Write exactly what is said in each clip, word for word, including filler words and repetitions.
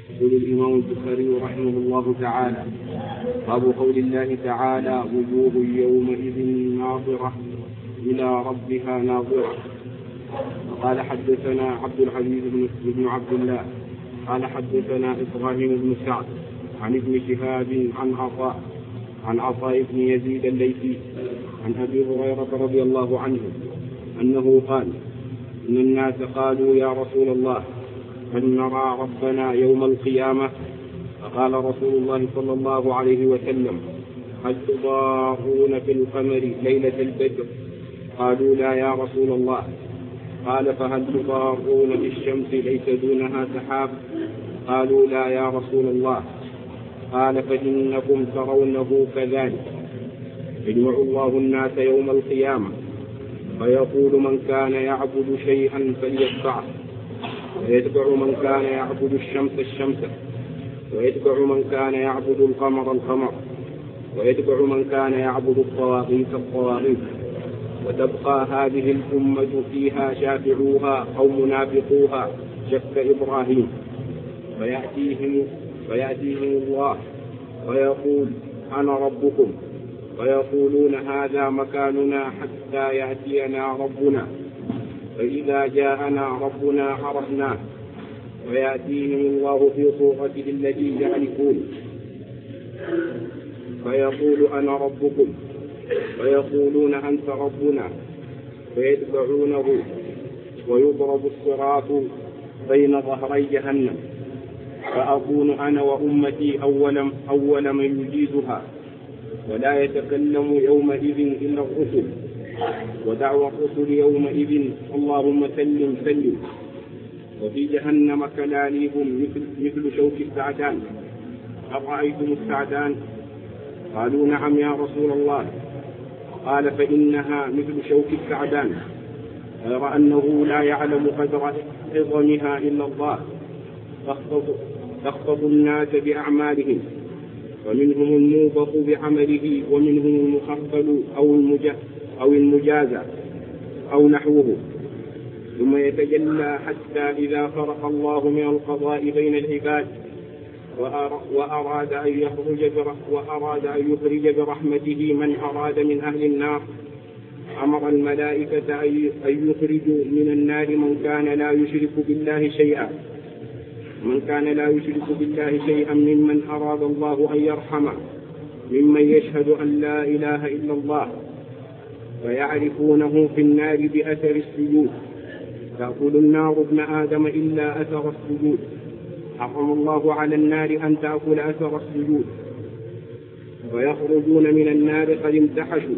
يقول الإمام البخاري رحمه الله تعالى: باب قول الله تعالى: وجوه يومئذ ناظرة إلى ربها ناظرة. قال حدثنا عبد العزيز بن عبد الله قال حدثنا إبراهيم بن سعد عن ابن شهاب عن عطاء عن عطاء بن يزيد الليثي عن أبي هريرة رضي الله عنه أنه قال: إن الناس قالوا يا رسول الله هل نرى ربنا يوم القيامة؟ فقال رسول الله صلى الله عليه وسلم: هل تضارون في القمر ليلة البدر؟ قالوا لا يا رسول الله. قال: فهل تضارون في الشمس ليس دونها سحاب؟ قالوا لا يا رسول الله. قال: فإنكم ترونه كذلك. يجمع الله الناس يوم القيامة فيقول: من كان يعبد شيئا فليتبعه، ويتبع من كان يعبد الشمس الشمس، ويتبع من كان يعبد القمر القمر، ويتبع من كان يعبد الطواغيت الطواغيت، وتبقى هذه الأمة فيها شافعوها أو منافقوها شك إبراهيم. فيأتيهم, فيأتيهم الله ويقول: أنا ربكم، ويقولون هذا مكاننا حتى يأتينا ربنا، فإذا جاءنا ربنا عرفناه. ويأتيهم الله في صورته التي يعرفون فيقول: أنا ربكم، ويقولون أنت ربنا، فيتبعونه ويضرب الصراط بين ظهري جهنم، فأكون أنا وأمتي أول, أول من يجيزها، ولا يتكلم يومئذ إلا الرسل، ودعوى الرسل يومئذ: اللهم سلم سلم. وفي جهنم كلاليب مثل, مثل شوك السعدان. أرأيتم السعدان؟ قالوا: نعم يا رسول الله. قال: فإنها مثل شوك السعدان، غير أنه لا يعلم قدر عظمها إلا الله. تخطب الناس بأعمالهم، ومنهم الموبق بعمله، ومنهم المخفل أو المجازى أو نحوه، ثم يتجلى حتى إذا فرق الله من القضاء بين العباد وأراد أن يخرج وأراد أن يخرج برحمته من أراد من أهل النار، أمر الملائكة أن يخرجوا من النار من كان لا يشرك بالله شيئا من كان لا يشرك بالله شيئا ممن أراد الله أن يرحمه، ممن يشهد أن لا إله إلا الله، فيعرفونه في النار بأثر السجود. تأكل النار ابن آدم إلا أثر السجود، حرم الله على النار أن تأكل أثر السجود. ويخرجون من النار قد امتحشوا،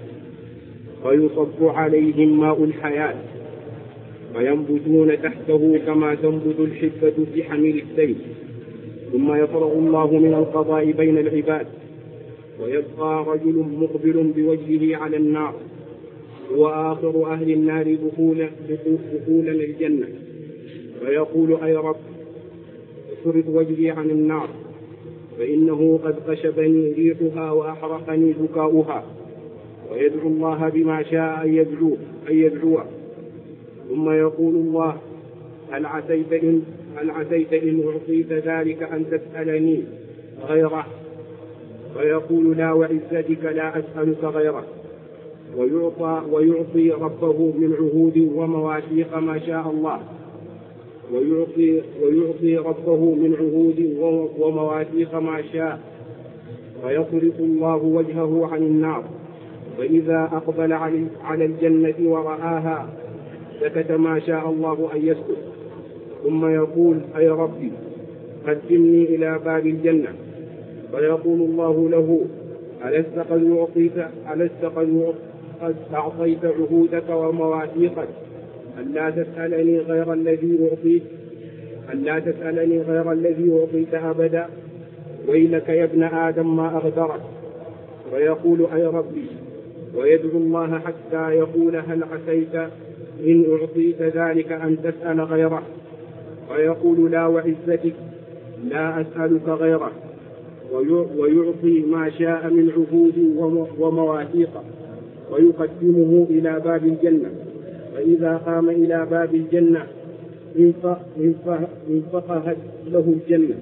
فيصب عليهم ماء الحياة، فينبتون تحته كما تنبت الحبة في حميل السيل. ثم يفرغ الله من القضاء بين العباد، ويبقى رجل مقبل بوجهه على النار، وآخر أهل النار دخولا الجنة، فيقول: أي رب، اصرف وجهي عن النار، فإنه قد قشبني ريحها وأحرقني بكاؤها. ويدعو الله بما شاء أن يدعوه, أن يدعوه. ثم يقول الله: هل عسيت إن, هل عسيت إن أعطيت ذلك أن تسألني غيره؟ فيقول: لا وعزتك لا أسألك غيره. ويعطى, ويعطي ربه من عهود ومواثيق ما شاء الله ويعطي, ويعطي ربه من عهود ومواثيق ما شاء. فيصرف الله وجهه عن النار، فإذا أقبل على الجنة ورآها سكت ما شاء الله أن يسكت، ثم يقول: أي ربي، قدمني إلى باب الجنة. فيقول الله له: ألست قد أعطيت ألست قد أعطيت عهودك ومواثيقك؟ ألا تسألني غير الذي أعطيت ألا تسألني غير الذي أعطيت أبدا؟ ويلك يا ابن آدم ما أغدرك. ويقول: أي ربي، ويدعو الله حتى يقول: هل عسيت إن أعطيت ذلك أن تسأل غيره؟ ويقول: لا وعزتك لا أسألك غيره. ويعطي ما شاء من عهود ومواثيق، ويقدمه إلى باب الجنة. فإذا قام إلى باب الجنة انفقهت له الجنة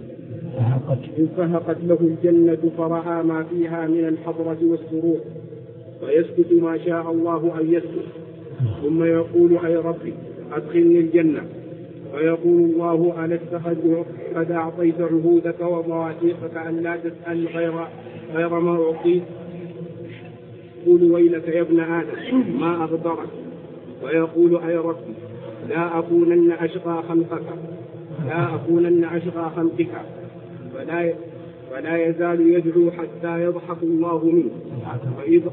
انفهقت له الجنة فرأى ما فيها من الحضرة والسرور فيسكت ما شاء الله أن يسكت ثم يقول أي ربي أدخلني الجنة فيقول الله ألست قد أعطيت عهودك ومواثيقك أن لا تسأل غير غير ما أعطيت يقول ويلك يا ابن آدم ما أغدرك ويقول أي ربي لا أكونن أشقى خلقك لا أكونن أشقى خلقك فلا فلا يزال يدعو حتى يضحك الله منه فإذا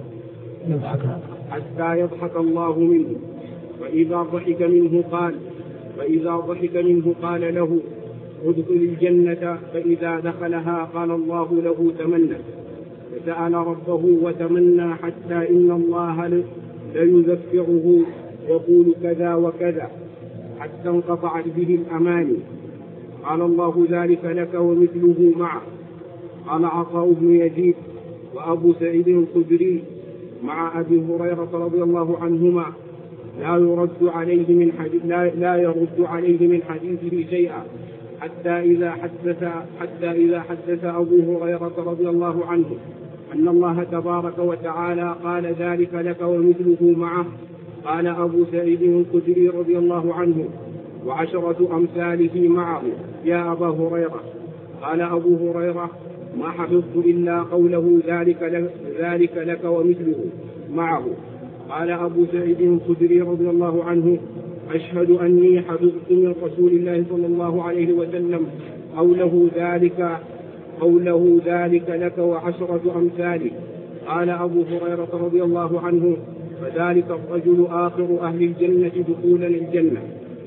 حتى يضحك الله منه فإذا ضحك منه قال فإذا ضحك منه قال له ادخل الجنة فإذا دخلها قال الله له تمنى فسأل ربه وتمنى حتى إن الله ليذكره يقول كذا وكذا حتى انقطعت به الأماني قال الله ذلك لك ومثله معه. قال عطاء بن يزيد وأبو سعيد الخدري مع أبي هريرة رضي الله عنهما لا يرد عليه من حديث لا, لا يرد عليه من حديثه شيئا حتى إذا حدث حتى إذا حدث أبو هريرة رضي الله عنه أن الله تبارك وتعالى قال ذلك لك ومثله معه قال أبو سعيد الخدري رضي الله عنه وعشرة أمثاله معه يا أبا هريرة. قال أبو هريرة ما حفظت إلا قوله ذلك لك, ذلك لك ومثله معه. قال أبو سعيد الخدري رضي الله عنه أشهد أني حفظت من رسول الله صلى الله عليه وسلم قوله ذلك قوله ذلك لك وعشرة أمثاله. قال أبو هريرة رضي الله عنه فذلك الرجل آخر أهل الجنة دخولا الجنة.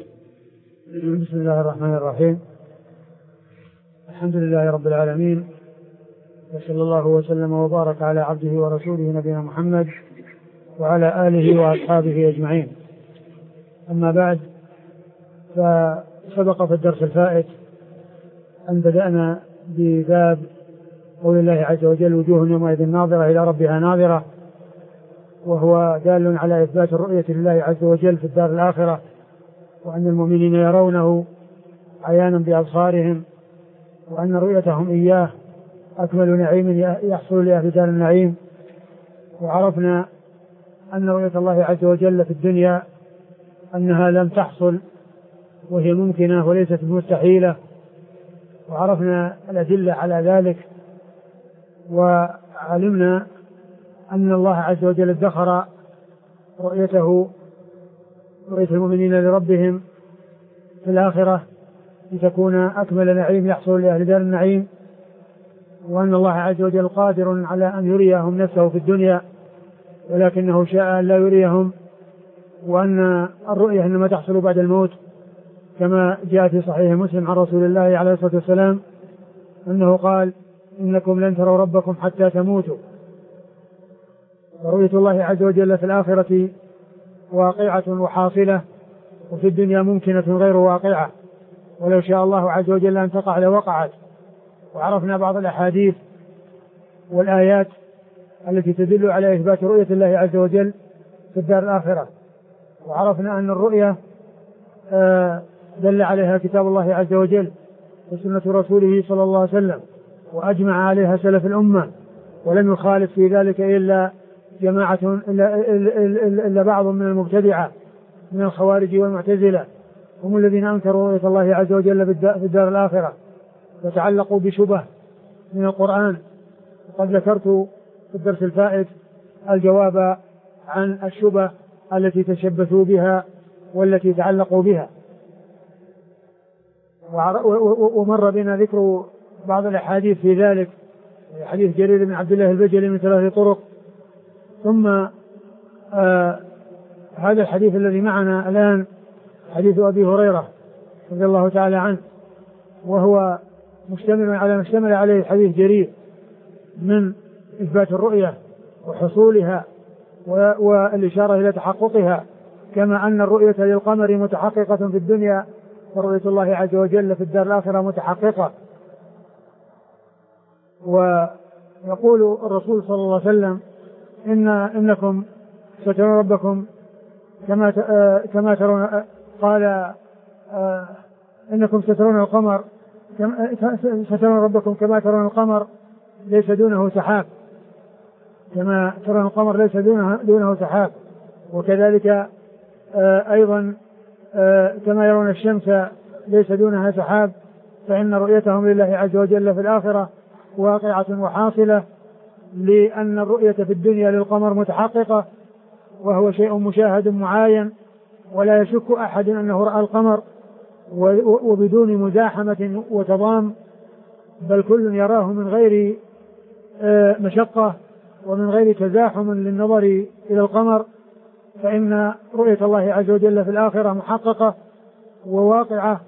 بسم الله الرحمن الرحيم. الحمد لله رب العالمين وصلى الله وسلم وبارك على عبده ورسوله نبينا محمد وعلى آله وأصحابه أجمعين. أما بعد، فسبق في الدرس الفائت أن بدأنا بباب قول الله عز وجل وجوه يومئذ ناظرة إلى ربها ناظرة، وهو دال على إثبات الرؤية لله عز وجل في الدار الآخرة، وأن المؤمنين يرونه عيانا بأبصارهم، وأن رؤيتهم إياه أكمل نعيم يحصل لأهل دار النعيم. وعرفنا أن رؤية الله عز وجل في الدنيا أنها لم تحصل وهي ممكنة وليست مستحيلة، وعرفنا الأدلة على ذلك، وعلمنا أن الله عز وجل ادخر رؤيته رؤية المؤمنين لربهم في الآخرة لتكون أكمل نعيم يحصل لأهل دار النعيم، وأن الله عز وجل قادر على أن يريهم نفسه في الدنيا ولكنه شاء أن لا يريهم، وأن الرؤية إنما تحصل بعد الموت، كما جاء في صحيح مسلم عن رسول الله عليه الصلاة والسلام أنه قال إنكم لن تروا ربكم حتى تموتوا. ورؤية الله عز وجل في الآخرة واقعة وحاصلة، وفي الدنيا ممكنة غير واقعة، ولو شاء الله عز وجل أن تقع لوقعت. وعرفنا بعض الأحاديث والآيات التي تدل على إثبات رؤية الله عز وجل في الدار الآخرة، وعرفنا أن الرؤية دل عليها كتاب الله عز وجل وسنة رسوله صلى الله عليه وسلم، وأجمع عليها سلف الأمة، ولم يخالف في ذلك إلا جماعة إلا, إلا, إلا بعض من المبتدعة من الخوارج والمعتزلة، هم الذين أنكروا رؤية الله عز وجل في الدار الآخرة وتعلقوا بشبه من القرآن. وقد ذكرت في الدرس الفائت الجواب عن الشبه التي تشبثوا بها والتي تعلقوا بها، ومر بنا ذكر بعض الأحاديث في ذلك، حديث جرير بن عبد الله البجلي من ثلاث طرق. ثم آه هذا الحديث الذي معنا الآن حديث أبي هريرة رضي الله تعالى عنه، وهو مشتمل على ما اشتمل عليه حديث جرير من إثبات الرؤية وحصولها والإشارة إلى تحققها، كما أن الرؤية للقمر متحققة في الدنيا، ورؤية الله عز وجل في الدار الآخرة متحققة. ويقول الرسول صلى الله عليه وسلم إن إنكم سترون ربكم كما كما ترون، قال آه إنكم سترون القمر سترون ربكم كما ترون القمر ليس دونه سحاب، كما ترون القمر ليس دونه, دونه سحاب. وكذلك آه أيضا آه كما يرون الشمس ليس دونها سحاب، فإن رؤيتهم لله عز وجل في الآخرة واقعة وحاصلة، لأن الرؤية في الدنيا للقمر متحققة وهو شيء مشاهد معاين، ولا يشك أحد أنه رأى القمر وبدون مزاحمة وتضام، بل كل يراه من غير مشقة ومن غير تزاحم للنظر إلى القمر. فإن رؤية الله عز وجل في الآخرة محققة وواقعة،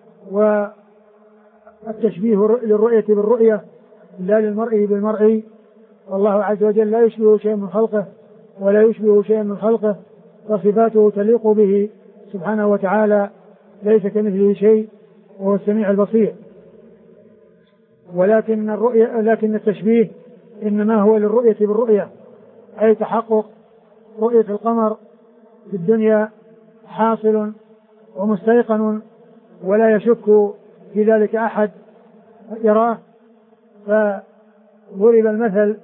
والتشبيه للرؤية بالرؤية لا للمرء بالمرء، والله عز وجل لا يشبه شيء من خلقه ولا يشبه شيء من خلقه، فصفاته تليق به سبحانه وتعالى، ليس كمثله شيء وهو السميع البصير. ولكن الرؤية لكن التشبيه إنما هو للرؤية بالرؤية، أي تحقق رؤية القمر في الدنيا حاصل ومستيقن ولا يشك في ذلك أحد يراه. فضرب المثل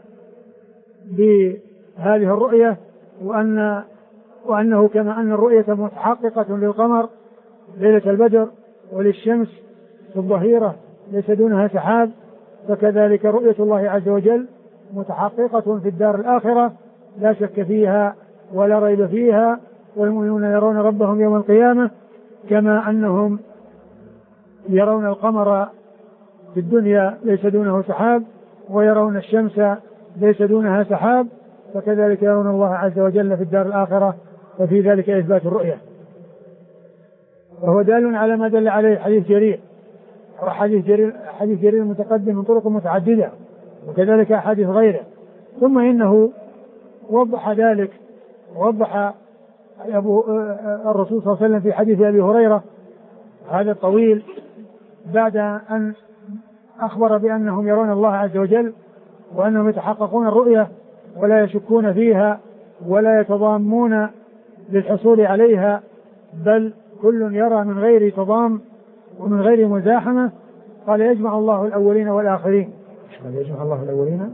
بهذه الرؤية وأن وأنه كما أن الرؤية متحققة للقمر ليلة البدر وللشمس في الظهيرة ليس دونها سحاب، فكذلك رؤية الله عز وجل متحققة في الدار الآخرة لا شك فيها ولا ريب فيها، والمؤمنون يرون ربهم يوم القيامة كما أنهم يرون القمر في الدنيا ليس دونه سحاب ويرون الشمس ليس دونها سحاب، فكذلك يرون الله عز وجل في الدار الآخرة، وفي ذلك إثبات الرؤية. وهو دال على ما دل عليه حديث جرير وحديث جرير حديث جرير متقدم من طرق متعددة، وكذلك أحاديث غيره. ثم إنه وضح ذلك ووضح أبو الرسول صلى الله عليه وسلم في حديث أبي هريرة هذا الطويل بعد أن أخبر بأنهم يرون الله عز وجل وأنهم يتحققون الرؤية ولا يشكون فيها ولا يتضامون للحصول عليها، بل كل يرى من غير تضام ومن غير مزاحمة. قال يجمع الله الأولين والآخرين. يجمع الله الأولين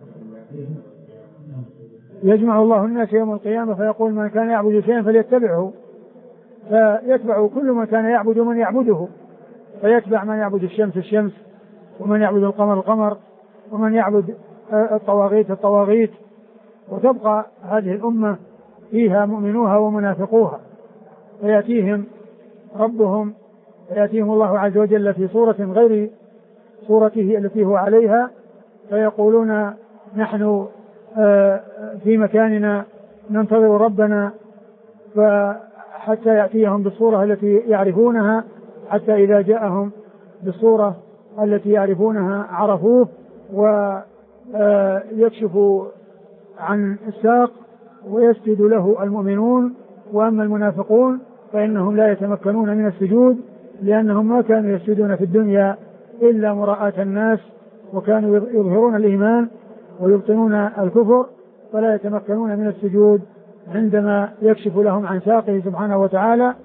يجمع الله الناس يوم القيامة فيقول من كان يعبد شيئا فليتبعه، فيتبع كل من كان يعبد من يعبده، فيتبع من يعبد الشمس الشمس، ومن يعبد القمر القمر، ومن يعبد الطواغيت الطواغيت، وتبقى هذه الأمة فيها مؤمنوها ومنافقوها، فيأتيهم ربهم فيأتيهم الله عز وجل في صورة غير صورته التي هو عليها، فيقولون نحن في مكاننا ننتظر ربنا، فحتى يأتيهم بالصورة التي يعرفونها، حتى إذا جاءهم بالصورة التي يعرفونها عرفوه ويكشف عن الساق ويسجد له المؤمنون، وأما المنافقون فإنهم لا يتمكنون من السجود، لأنهم ما كانوا يسجدون في الدنيا إلا مراءة الناس، وكانوا يظهرون الإيمان ويبطنون الكفر، فلا يتمكنون من السجود عندما يكشف لهم عن ساقه سبحانه وتعالى.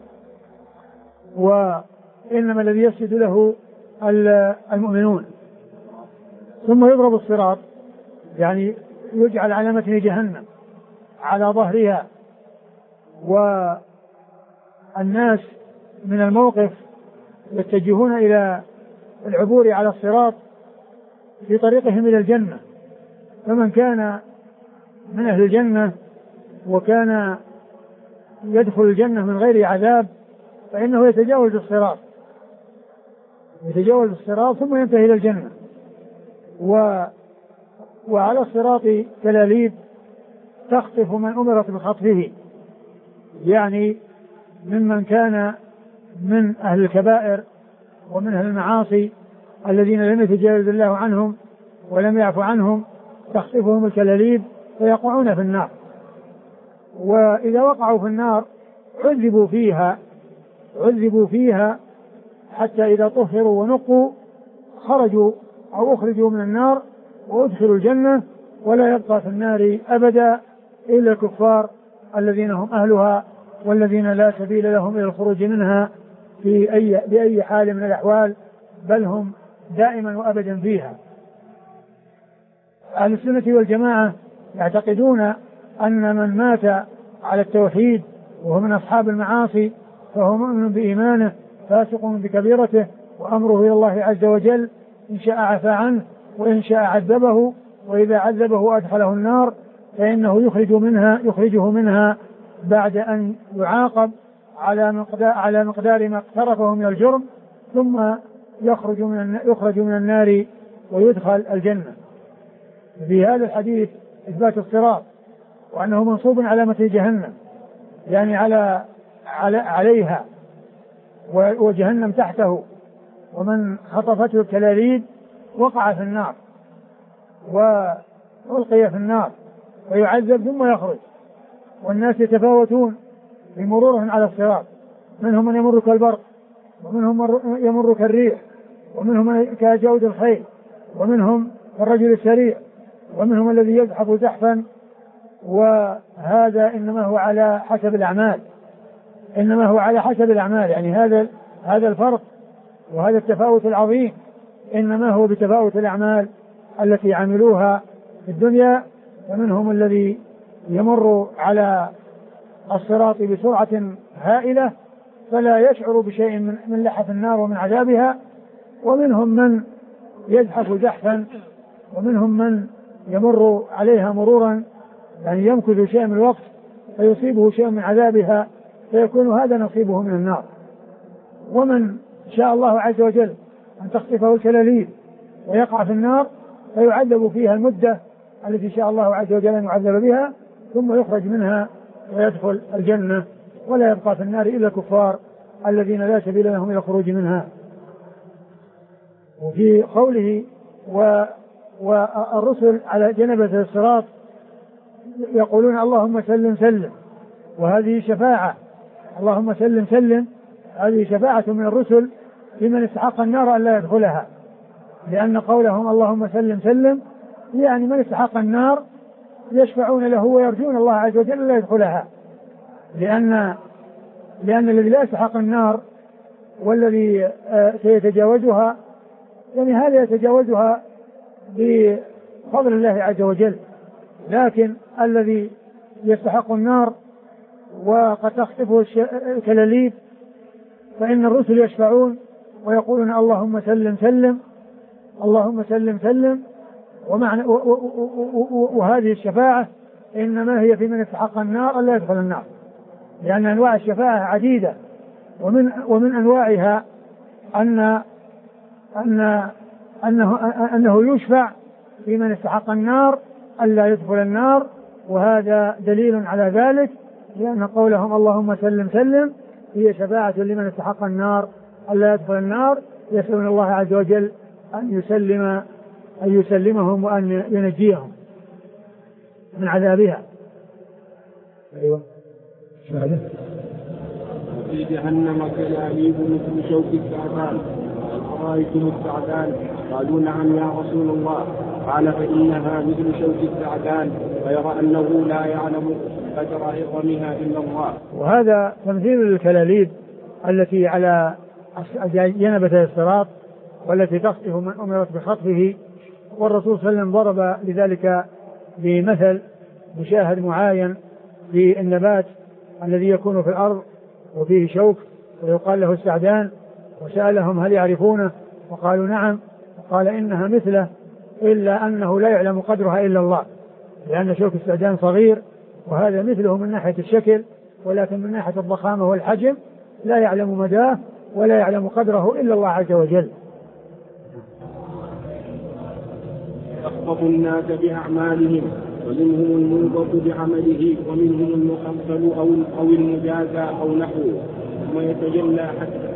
وإنما الذي يسجد له المؤمنون. ثم يضرب الصراط، يعني يجعل على متن جهنم على ظهرها، والناس من الموقف يتجهون إلى العبور على الصراط في طريقهم إلى الجنة، فمن كان من أهل الجنة وكان يدخل الجنة من غير عذاب فإنه يتجاوز الصراط يتجاوز الصراط ثم ينتهي إلى الجنة. و وعلى الصراط كلاليب تخطف من أمرت بخطفه، يعني ممن كان من أهل الكبائر ومن أهل المعاصي الذين لم يتجاوز الله عنهم ولم يعفو عنهم، تخطفهم الكلاليب فيقعون في النار، وإذا وقعوا في النار عذبوا فيها عذبوا فيها حتى إذا طهروا ونقوا خرجوا أو أخرجوا من النار وأدخلوا الجنة، ولا يبقى في النار أبدا إلا الكفار الذين هم أهلها والذين لا سبيل لهم إلى الخروج منها في أي بأي حال من الأحوال، بل هم دائما وأبدا فيها. أهل السنة والجماعة يعتقدون أن من مات على التوحيد وهو من أصحاب المعاصي فهو مؤمن بإيمانه فاسق بكبيرته، وأمره إلى الله عز وجل، إن شاء عفى عنه وإن شاء عذبه، وإذا عذبه أدخله النار فإنه يخرج منها يخرجه منها بعد أن يعاقب على مقدار على مقدار ما اقترفه من الجرم، ثم يخرج من يخرج من النار ويدخل الجنة. في هذا الحديث إثبات الصراط، وأنه منصوب على متن جهنم، يعني على, على عليها، وجهنم تحته، ومن خطفته الكلاليب وقع في النار وألقي في النار ويعذب ثم يخرج. والناس يتفاوتون بمرورهم على الصراط، منهم من يمر كالبرق، ومنهم من يمر كالريح، ومنهم من كجود الخيل، ومنهم كالرجل السريع، ومنهم الذي يزحف زحفا. وهذا إنما هو على حسب الأعمال إنما هو على حسب الأعمال يعني هذا هذا الفرق وهذا التفاوت العظيم إنما هو بتفاوت الأعمال التي عملوها في الدنيا. ومنهم الذي يمر على الصراط بسرعة هائلة فلا يشعر بشيء من, من لحف النار ومن عذابها، ومنهم من يزحف زحفا، ومنهم من يمر عليها مرورا يعني يمكث شيء من الوقت فيصيبه شيء من عذابها فيكون هذا نصيبه من النار. ومن شاء الله عز وجل أن تخطفه الكلاليب ويقع في النار فيعذب فيها المدة التي شاء الله عز وجل أن يعذب بها، ثم يخرج منها ويدخل الجنة، ولا يبقى في النار إلا الكفار الذين لا سبيل لهم إلى الخروج منها. وفي قوله و والرسل على جنبة الصراط يقولون اللهم سلم سلم، وهذه شفاعة، اللهم سلم سلم، هذه شفاعة من الرسل لمن استحق النار أن لا يدخلها، لأن قولهم اللهم سلم سلم يعني من استحق النار يشفعون له ويرجون الله عز وجل أن لا يدخلها، لأن لأن الذي لا يستحق النار والذي سيتجاوزها يعني هذا يتجاوزها بفضل الله عز وجل، لكن الذي يستحق النار وقد تخطفه الكلاليب فإن الرسل يشفعون ويقولون اللهم سلم سلم اللهم سلم سلم. ومعنى وهذه الشفاعة إنما هي في من استحق النار ألا يدخل النار، لأن أنواع الشفاعة عديدة، ومن ومن أنواعها أن أن أنه أنه يشفع في من استحق النار ألا يدخل النار، وهذا دليل على ذلك، لأن قولهم اللهم سلم سلم هي شفاعة لمن استحق النار ألا يدخل النار، يسألون الله عز وجل أن يسلم أن يسلمهم وأن ينجيهم من عذابها. أيوة. في جهنم كلاليب مثل شوك الثعبان، أرأيتم الثعبان؟ قالوا نعم يا رسول الله. قال فإنها مثل شوك الثعبان، غير أنه لا يعلم قدر عظمها إلا الله. وهذا تمثيل الكلاليب التي على جنبة الصراط والتي تخطف من أمرت بخطفه، والرسول صلى الله عليه وسلم ضرب لذلك بمثل مشاهد معاين في النبات الذي يكون في الأرض وفيه شوك ويقال له السعدان، وسألهم هل يعرفونه؟ وقالوا نعم. وقال إنها مثله إلا أنه لا يعلم قدرها إلا الله، لأن شوك السعدان صغير وهذا مثله من ناحية الشكل، ولكن من ناحية الضخامة والحجم لا يعلم مداه ولا يعلم قدره إلا الله عز وجل. يخطف الناس بأعمالهم، ومنهم المنبط بعمله، ومنهم المخلصل أو أو المجازى أو نحوه، ثم يتجلى حتى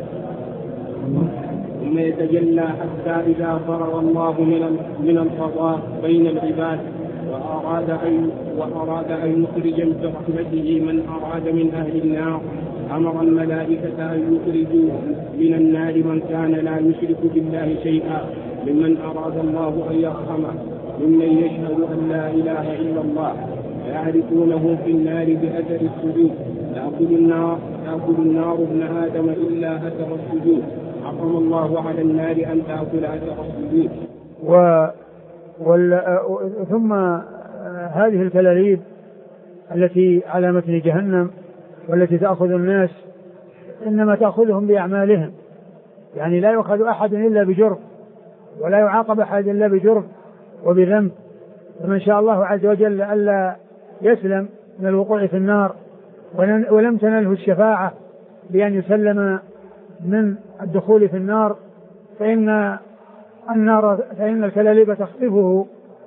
ثم يتجلى حتى إذا فرغ الله من من القضاء بين العباد وأراد أن وأراد أن يخرج برحمته من أراد من أهل النار، أمر الملائكة أن يخرجوا من النار من كان لا يشرك بالله شيئا، ممن أراد الله أن يرحمه، ممن يشهد أن لا إله إلا الله، فيعرفونه في النار بأثر السجود، تأكل النار تأكل النار ابن آدم إلا أثر السجود. حرم الله على النار أن تأكل أثر السجود. و... وال... ثم هذه الكلاليب التي على متن جهنم والتي تأخذ الناس إنما تأخذهم بأعمالهم، يعني لا يؤخذ أحد إلا بجرم ولا يعاقب أحد إلا بجرم وبذنب. فمن شاء الله عز وجل ألا يسلم من الوقوع في النار ولم تنله الشفاعة بأن يسلم من الدخول في النار فإن النار فإن الكلاليب تخطفه،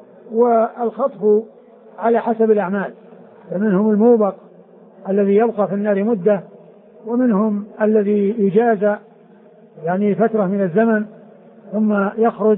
والخطف على حسب الأعمال، فمنهم الموبق الذي يبقى في النار مدة، ومنهم الذي يجازى يعني فترة من الزمن ثم يخرج.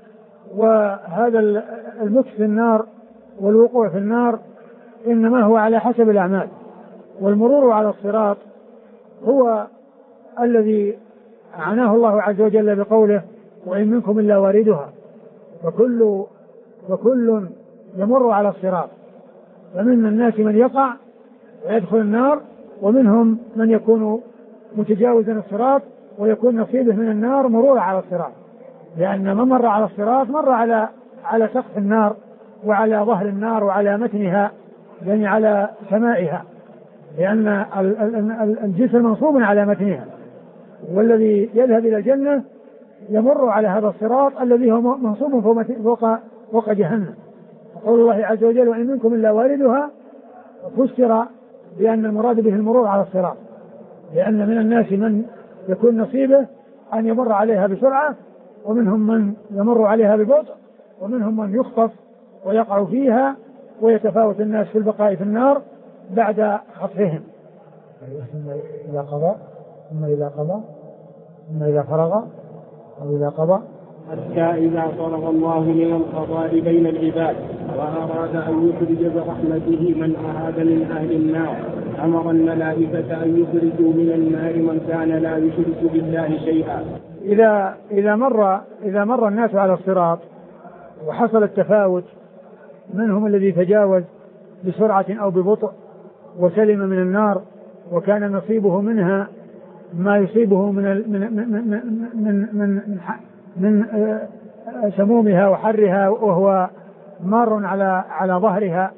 وهذا المكث في النار والوقوع في النار إنما هو على حسب الأعمال. والمرور على الصراط هو الذي عناه الله عز وجل بقوله وإن منكم إلا واردها، فكل فكل يمر على الصراط، فمن الناس من يقع ويدخل النار، ومنهم من يكون متجاوزا الصراط ويكون نصيبه من النار مرور على الصراط، لأن من مر على الصراط مر على على سقف النار وعلى ظهر النار وعلى متنها، يعني على سمائها، لأن الجسر منصوب على متنها، والذي يذهب إلى الجنة يمر على هذا الصراط الذي هو منصوب فوق فوق جهنم. قول الله عز وجل وإن منكم إلا واردها فسر بأن المراد به المرور على الصراط، لأن من الناس من يكون نصيبه أن يمر عليها بسرعة، ومنهم من يمر عليها ببطء، ومنهم من يخطف ويقع فيها، ويتفاوت الناس في البقاء في النار بعد خطفهم. ثم إذا قضى ثم إذا قضى ثم إذا فرغ أو إذا قضى حتى إذا فرغ الله من القضاء بين العباد وأراد أن يخرج برحمته من أراد من أهل النار أمر الملائكة أن يخرجوا من النار من كان لا يشرك بالله شيئا. إذا إذا مر إذا مر الناس على الصراط وحصل التفاوت، منهم الذي تجاوز بسرعة أو ببطء وسلم من النار وكان نصيبه منها ما يصيبه من من من من من, من سمومها وحرها وهو مار على على ظهرها،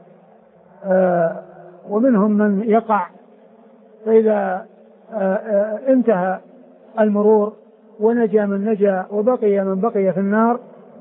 ومنهم من يقع، فإذا انتهى المرور ونجا من نجا وبقي من بقي في النار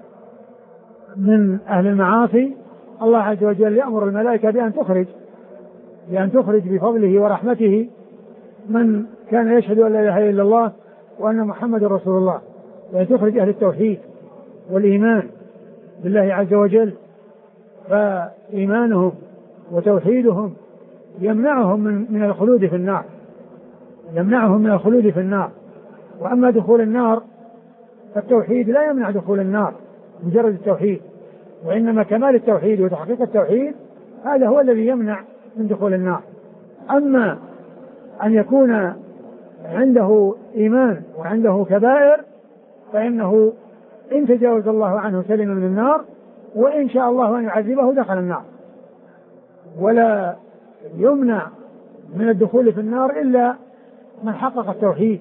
من أهل المعاصي، الله عز وجل يأمر الملائكة بأن تخرج بأن تخرج بفضله ورحمته من كان يشهد أن لا إله إلا الله وأن محمد رسول الله، وأن تخرج أهل التوحيد والإيمان بالله عز وجل، فإيمانهم وتوحيدهم يمنعهم من, من الخلود في النار يمنعهم من الخلود في النار. وأما دخول النار فالتوحيد لا يمنع دخول النار مجرد التوحيد، وإنما كمال التوحيد وتحقيق التوحيد هذا هو الذي يمنع من دخول النار. أما أن يكون عنده إيمان وعنده كبائر فإنه إن تجاوز الله عنه سلم من النار، وإن شاء الله أن يعذبه دخل النار، ولا يمنع من الدخول في النار إلا من حقق التوحيد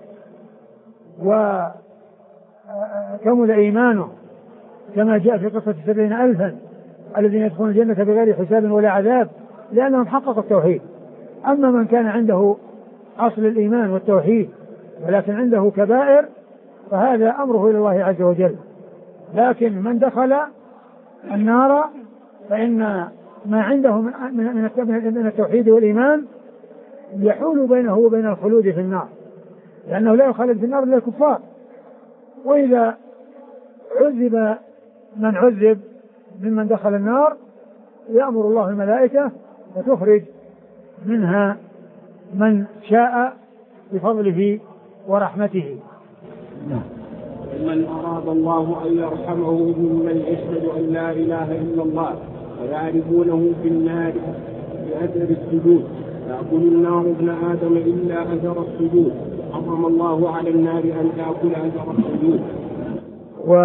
وكمل إيمانه، كما جاء في قصة سبعين ألفا الذين يدخلون الجنة بغير حساب ولا عذاب لأنهم حققوا التوحيد. أما من كان عنده أصل الإيمان والتوحيد ولكن عنده كبائر فهذا أمره إلى الله عز وجل. لكن من دخل النار فإن ما عنده من التوحيد والإيمان يحول بينه وبين الخلود في النار، لأنه لا يخلد في النار إلا الكفار. وإذا عذب من عذب ممن دخل النار يأمر الله الملائكة وتخرج منها من شاء بفضله ورحمته. من أراد الله أن يرحمه ممن يشهد أن لا إله إلا الله ويعرفونه في النار بأثر السجود تأكل النار ابن آدم إلا أثر السجود حرم الله على النار أن تأكل أثر السجود. و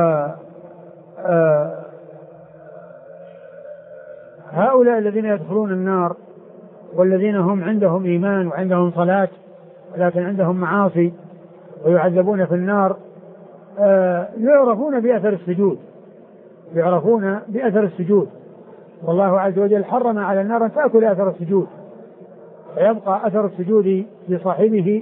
هؤلاء الذين يدخلون النار والذين هم عندهم إيمان وعندهم صلاة ولكن عندهم معاصي ويعذبون في النار يعرفون بأثر السجود يعرفون بأثر السجود والله عز وجل حرم على النار أن تأكل أثر السجود فيبقى أثر السجود لصاحبه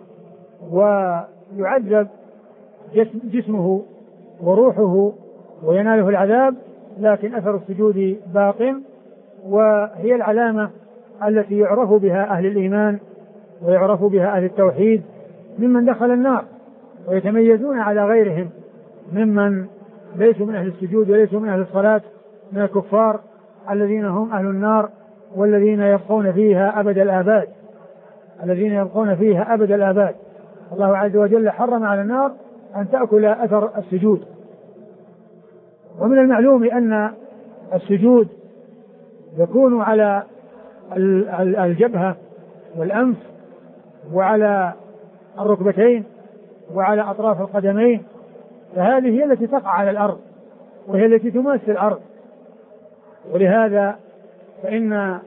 ويعذب جسمه وروحه ويناله العذاب لكن أثر السجود باق وهي العلامة التي يعرف بها أهل الإيمان ويعرف بها أهل التوحيد ممن دخل النار ويتميزون على غيرهم ممن ليسوا من أهل السجود وليسوا من أهل الصلاة من الكفار الذين هم أهل النار والذين يبقون فيها أبد الآباد الذين يبقون فيها أبد الآباد. الله عز وجل حرم على النار أن تأكل أثر السجود. ومن المعلوم أن السجود يكون على الجبهة والأنف وعلى الركبتين وعلى أطراف القدمين فهذه هي التي تقع على الأرض وهي التي تماس الأرض. ولهذا فإن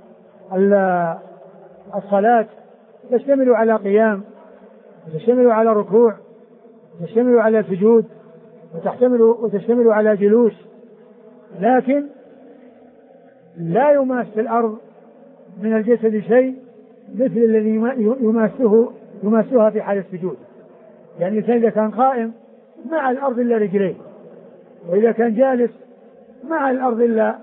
الصلاة تشتمل على قيام وتشتمل على ركوع وتشتمل على سجود وتحتمل وتشتمل على جلوس لكن لا يماس في الأرض من الجسد شيء مثل الذي يماسه يماسها في حال السجود. يعني الإنسان إذا كان قائم مع الأرض إلا رجليه وإذا كان جالس مع الأرض إلا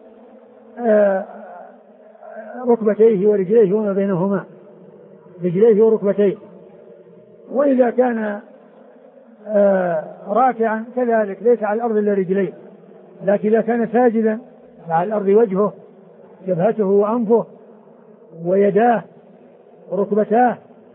ركبتيه ورجليه وما بينهما رجليه وركبتيه وإذا كان راكعا كذلك ليس على الأرض إلا رجليه لكن إذا كان ساجدا على الأرض وجهه جبهته وأنفه ويداه وركبتاه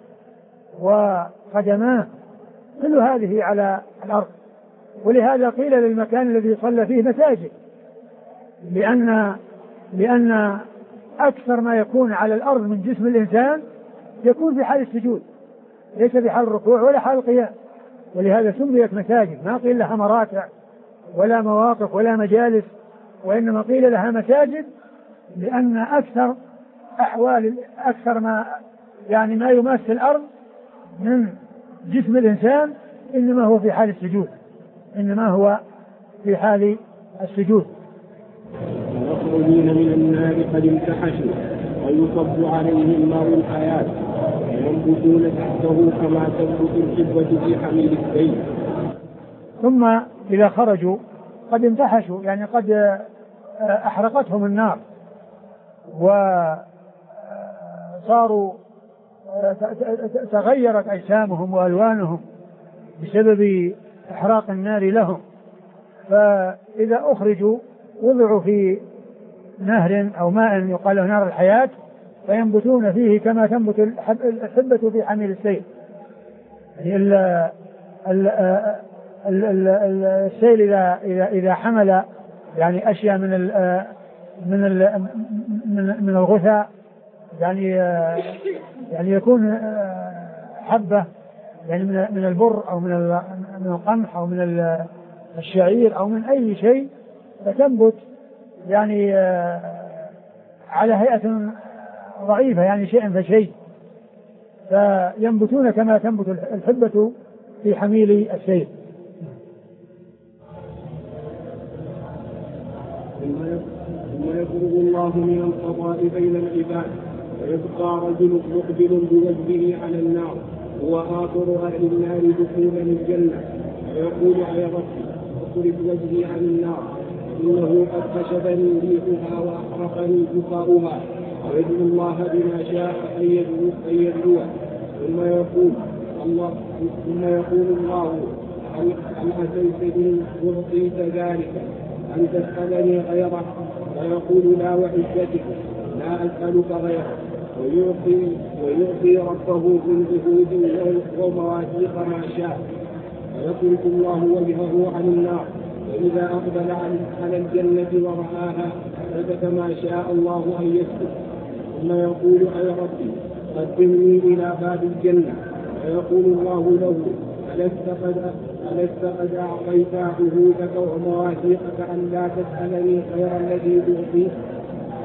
وقدماه كل هذه على الأرض. ولهذا قيل للمكان الذي صلى فيه مساجد لأن لأن أكثر ما يكون على الأرض من جسم الإنسان يكون في حال السجود ليس في حال الركوع ولا حال القيام ولهذا سميت مساجد ما قيل لها مراكع ولا مواقف ولا مجالس وإنما قيل لها مساجد لأن أكثر أحوال أكثر ما يعني ما يماس الأرض من جسم الإنسان إنما هو في حال السجود إنما هو في حال السجود. يخرجون من النار قد امتحشوا ويصب عليهم ماء الحياة وينبتون تحته كما تنبت الحبة في حميل السيل. ثم إذا خرجوا قد امتحشوا يعني قد أحرقتهم النار وصاروا تغيرت أجسامهم وألوانهم بسبب إحراق النار لهم فإذا أخرجوا وضعوا في نهر أو ماء يقال له نار الحياة فينبتون فيه كما تنبت الحبة في حميل السيل. يعني السيل إذا إذا إذا حمل يعني أشياء من ال من ال من من الغثاء يعني يعني يكون حبة يعني من من البر أو من من القمح أو من الشعير أو من أي شيء فتنبت يعني على هيئة ضعيفة يعني شيئا فشيء فينبتون كما تنبت الحبة في حميل السيل. ثم يفرغ الله من القضاء بين العباد ويبقى رجل مقبل بوجهه على النار هو آخر أهل النار دخولا الجنة ويقول يا رب اخرج وجهي عن النار إنه قد كشفني ريحها وأحرقني بقاؤها ويدعو الله بما شاء أن يدعوه ثم يقول الله ثم يقول الله هل أتيت إن أعطيت ذلك أن تسألني غيره فيقول لا وعزتك لا أسألك غيره ويعطي ويعطي ربه من جهود ومواثيق ما شاء فيترك الله وجهه عن النار وإذا أقبل على الجنة ورآها سكت ما شاء الله أن يسكت ثم يقول أي ربي قدمني إلى باب الجنة فيقول الله له ألست قد ألست قد أعطيت عهودك ومواثيقك أن لا تسألني خير الذي أعطيك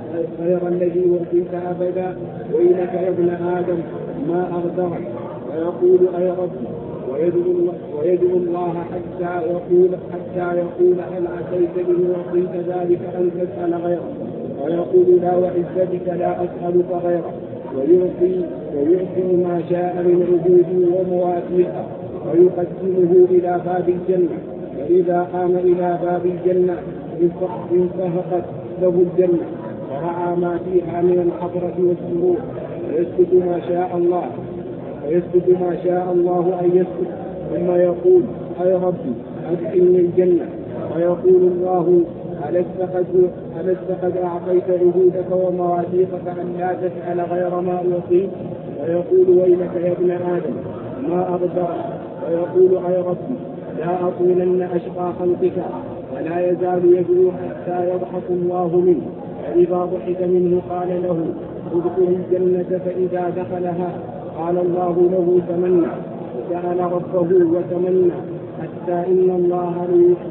غير الذي وفيت أبدا، ويلك يا ابن آدم ما أغدرك، ويقول أي ربي، ويدعو, ويدعو الله حتى يقول حتى يقول هل أتيت به وقيت ذلك أن تسأل غيره، ويقول لا وعزتك لا أسألك غيره، ويعطي ويعطي ما شاء من عبوده ومواثيقه، ويقدمه إلى باب الجنة، فإذا قام إلى باب الجنة انفهقت له الجنة ورأى ما فيها من الحضرة والسرور، ويسكت ما شاء الله ويسكت ما شاء الله أن يسكت، ثم يقول أي ربي أدخلني الجنة، ويقول الله ألست قد ألست قد أعطيت عهودك ومواثيقك أن لا تسأل غير ما أعطيت، ويقول ويلك يا ابن آدم ما أغدرك، ويقول أي ربي لا أطولن أشقى خلقك، ولا يزال يدعو حتى يضحك الله منه، فإذا ضحك منه قال له ادخل الجنة، فإذا دخلها قال الله له تمنى، وسأل ربه وتمنى، حتى إن الله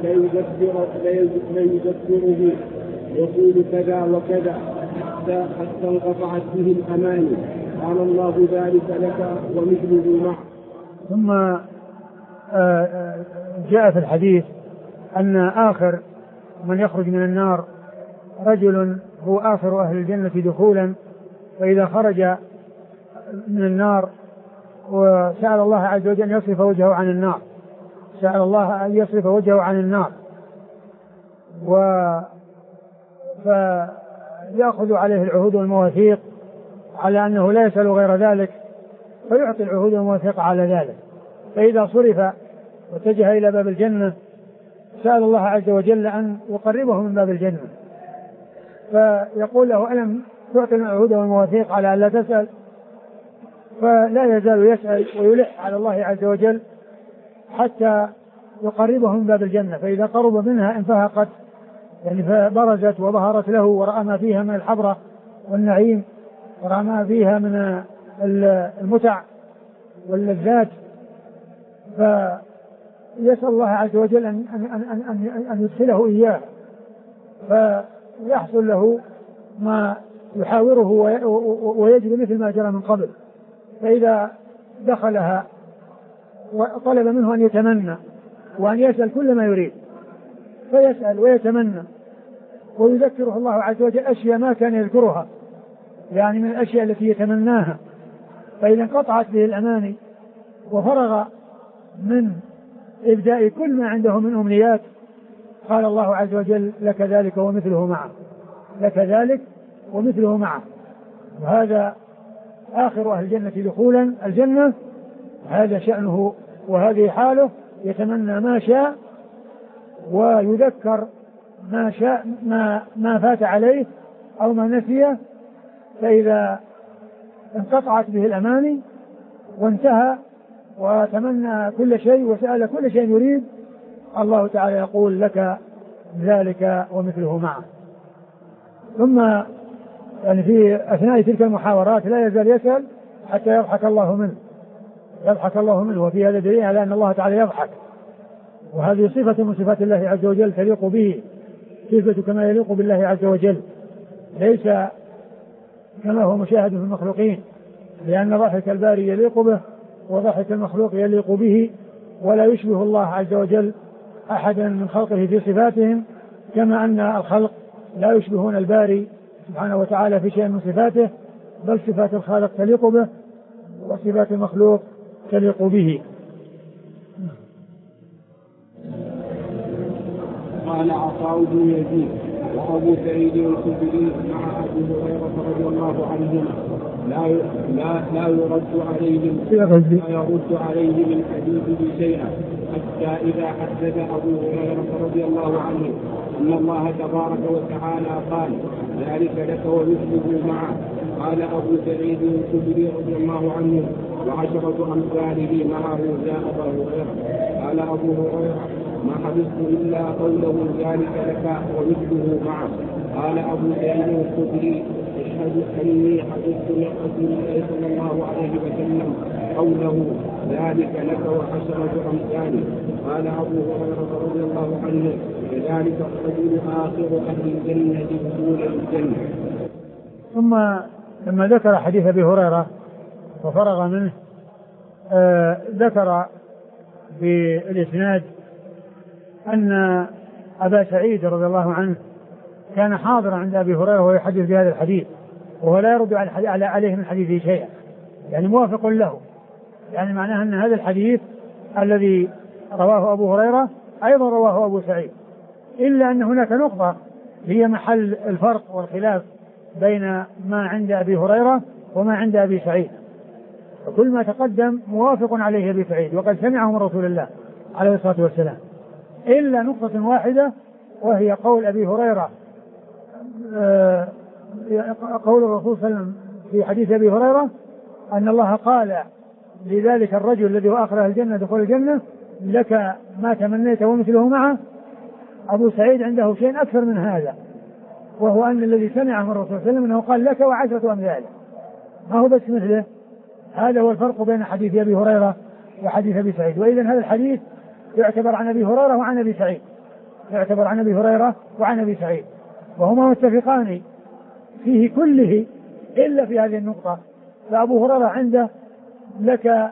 ليذكره يقول كذا وكذا حتى حتى انقطعت به الأماني، قال الله ذلك لك ومثله معه. ثم جاء في الحديث أن آخر من يخرج من النار رجل هو آخر أهل الجنة دخولا، فإذا خرج من النار وسأل الله عز وجل أن يصرف وجهه عن النار سأل الله أن يصرف وجهه عن النار و فيأخذ عليه العهود والمواثيق على أنه لا يسأل غير ذلك، فيعطي العهود والمواثيق على ذلك، فإذا صرف واتجه إلى باب الجنة سأل الله عز وجل أن يقربه من باب الجنة، فيقول له ألم تعطي العهود والمواثيق على أن لا تسأل، فلا يزال يسأل ويلح على الله عز وجل حتى يقربه من باب الجنة، فإذا قرب منها انفهقت يعني فبرزت وظهرت له، ورأى ما فيها من الحبرة والنعيم، ورأى ما فيها من المتع واللذات، فيسأل الله عز وجل أن, أن, أن, أن, أن يدخله إياه، فيحصل له ما يحاوره ويجري مثل ما جرى من قبل، فإذا دخلها وطلب منه أن يتمنى وأن يسأل كل ما يريد، فيسأل ويتمنى ويذكره الله عز وجل أشياء ما كان يذكرها، يعني من الأشياء التي يتمناها، فإذا انقطعت به الأماني وفرغ من إبداء كل ما عنده من أمنيات قال الله عز وجل لك ذلك ومثله معه، لك ذلك ومثله معه. وهذا آخر أهل الجنة دخولا الجنة، هذا شأنه وهذه حاله، يتمنى ما شاء ويذكر ما شاء ما, ما فات عليه أو ما نسيه، فإذا انقطعت به الأماني وانتهى وتمنى كل شيء وسأل كل شيء يريد، الله تعالى يقول لك ذلك ومثله معه. ثم يعني في أثناء تلك المحاورات لا يزال يسأل حتى يضحك الله منه يضحك الله منه وفي هذا دليل على أن الله تعالى يضحك، وهذه صفة من صفات الله عز وجل تليق به، صفة كما يليق بالله عز وجل، ليس كما هو مشاهد في المخلوقين، لأن ضحك الباري يليق به وضحك المخلوق يليق به، ولا يشبه الله عز وجل أحدا من خلقه في صفاتهم، كما أن الخلق لا يشبهون الباري سبحانه وتعالى في شيء من صفاته، بل صفات الخالق تليق به وصفات المخلوق تليق به. قال عطاء بن يزيد وأبو سعيد الخدري مع أبي هريرة رضي الله عنهما لا لا لا يرد عليهم لا يرد عليه من حديثه شيئا، حتى إذا حدث أبو هريرة رضي الله عنه أن الله تبارك وتعالى قال ذلك لك ومثله معه، قال أبو سعيد الخدري رضي الله عنه وعشرة أمثاله معه جاء أبو هريرة. قال أبو هريرة ما حدثت إلا قوله ذلك لك ومثله معه. قال أبو سعيد الخدري أشهد أني حدثت لرسول الله صلى الله عليه وسلم قوله ذلك لك وعشرة أمثاله. قال أبو هريرة رضي الله عنه كذلك الرجل آخر أهل الجنة دخول الجنة. ثم لما ذكر حديث أبي هريرة وفرغ منه آه ذكر بالإسناد أن أبا سعيد رضي الله عنه كان حاضرا عند أبي هريرة ويحدث بهذا الحديث، وهو لا يرد على عليه من حديثه شيئا، يعني موافق له، يعني معناه أن هذا الحديث الذي رواه أبو هريرة أيضا رواه أبو سعيد، إلا أن هناك نقطة هي محل الفرق والخلاف بين ما عند أبي هريرة وما عند أبي سعيد. وكل ما تقدم موافق عليه أبي سعيد وقد سمعه من رسول الله عليه الصلاة والسلام، إلا نقطة واحدة وهي قول أبي هريرة آه قول الرسول صلى الله عليه وسلم في حديث أبي هريرة أن الله قال لذلك الرجل الذي هو آخر الجنة دخول الجنة لك ما تمنيت ومثله معه. أبو سعيد عنده شيء أكثر من هذا، وهو أن الذي سمعه من الرسول صلى الله عليه وسلم أنه قال لك وعشرة أمثاله، ما هو بس مثله. هذا هو الفرق بين حديث أبي هريرة وحديث أبي سعيد. وإذن هذا الحديث يعتبر عن أبي هريرة وعن أبي سعيد، يعتبر عن أبي هريرة وعن أبي سعيد، وهما متفقان فيه كله إلا في هذه النقطة. فأبو هريرة عنده لك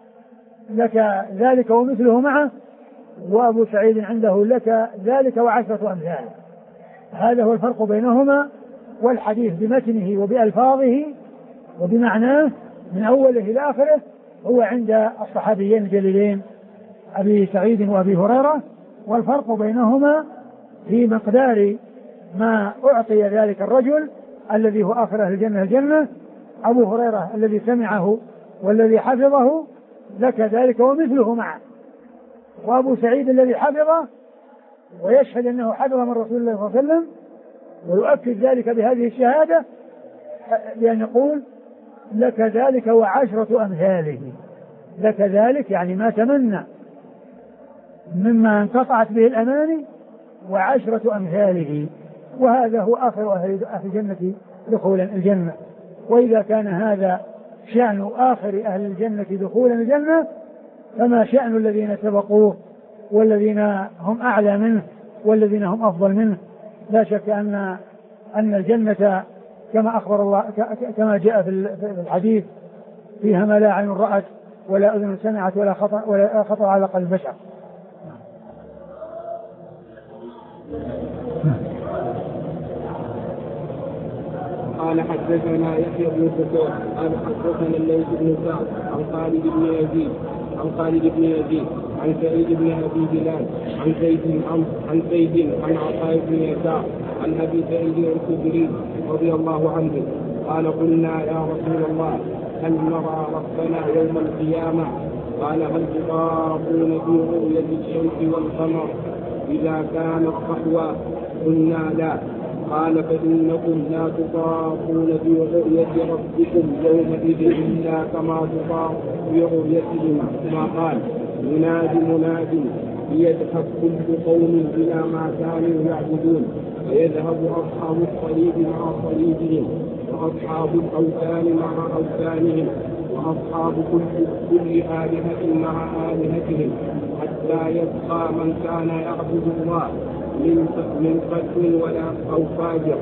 لك ذلك ومثله معه، وأبو سعيد عنده لك ذلك وعشرة أمثاله. هذا هو الفرق بينهما، والحديث بمتنه وبألفاظه وبمعناه من أوله إلى آخره هو عند الصحابيين الجليلين أبي سعيد وأبي هريرة، والفرق بينهما في مقدار ما أعطي ذلك الرجل الذي هو آخر أهل الجنة الجنة. أبو هريرة الذي سمعه والذي حفظه لك ذلك ومثله معه، وأبو سعيد الذي حفظه ويشهد أنه حفظ من رسول الله صلى الله عليه وسلم ويؤكد ذلك بهذه الشهادة بأن يقول لك ذلك وعشرة أمثاله. لك ذلك يعني ما تمنى مما انقطعت به الأماني وعشرة أمثاله، وهذا هو آخر أهل الجنة دخولا الجنة. وإذا كان هذا شأن آخر أهل الجنة دخولا الجنة فما شأن الذين سبقوه والذين هم أعلى منه والذين هم أفضل منه. لا شك أن أن الجنة كما أخبر الله كما جاء في الحديث فيها ما لا عين رأت ولا أذن سمعت ولا خطر ولا خطر على قلب بشر. قال حدثنا يحيى بن بكير قال حدثنا الليث بن سعد عن خالد بن يزيد عن خالد بن يزيد عن سعيد بن ابي هلال عن زيد عن زيد عن عطاء بن يسار عن ابي سعيد الخدري رضي الله عنه قال قلنا يا رسول الله هل نرى ربنا يوم القيامه؟ قال هل تضارون في رؤيه الشمس والقمر اذا كانت صحوا؟ قلنا لا. قال فإنكم لا تضارون في رؤية ربكم يومئذ إلا كما تضارون في رؤيتهما. ثم قال ينادي مناد ليذهب كل قوم إلى ما كانوا يعبدون، ويذهب أصحاب الصليب مع صليبهم، وأصحاب الأوثان مع أوثانهم، وأصحاب كل, كل آلهة مع آلهتهم، حتى يبقى من كان يعبد الله من من قتل ولا أو فاجر